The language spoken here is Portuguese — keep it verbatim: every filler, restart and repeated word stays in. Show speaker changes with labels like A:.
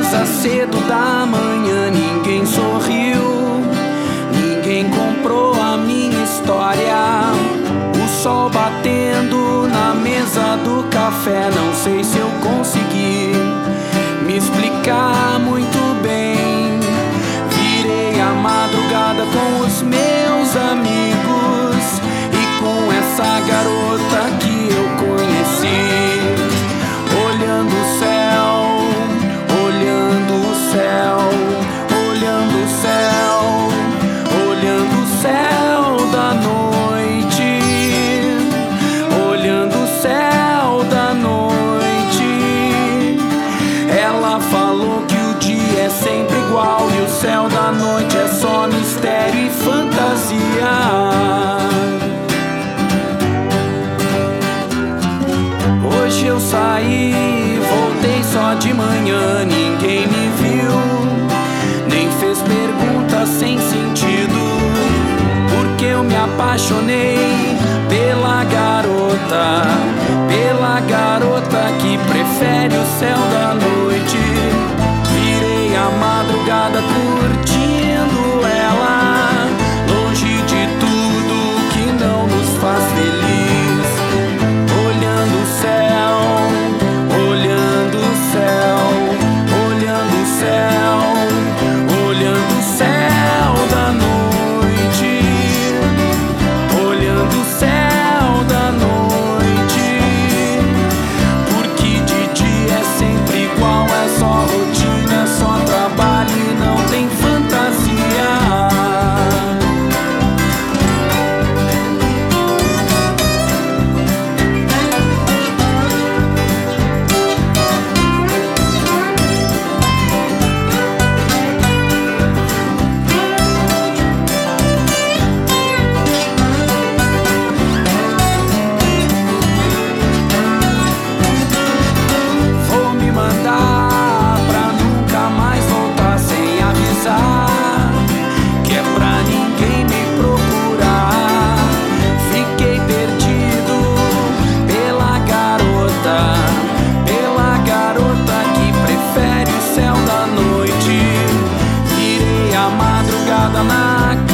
A: casa cedo da manhã, ninguém sorriu, ninguém comprou a minha história. O sol batendo na mesa do café, não sei se eu consegui me explicar muito bem. Virei a madrugada com os meus amigos e com essa garota que eu conheci. Olhando o céu, olhando o céu, olhando o céu, olhando o céu da noite, olhando o céu da noite. Ela falou que o dia é sempre igual e o céu da noite é só mistério e fantasia. Hoje eu saí, voltei só de manhã, ninguém me viu, nem fez perguntas sem sentido, porque eu me apaixonei pela garota, pela garota que prefere o céu da noite. Virei a madrugada curtindo ela, longe de tudo que não nos faz feliz. Olhando o céu, olhando o céu, olhando o céu, olhando o céu da noite, olhando o céu da noite. Porque de dia é sempre igual, é só rotina, é só trabalho e não tem fantasia. Na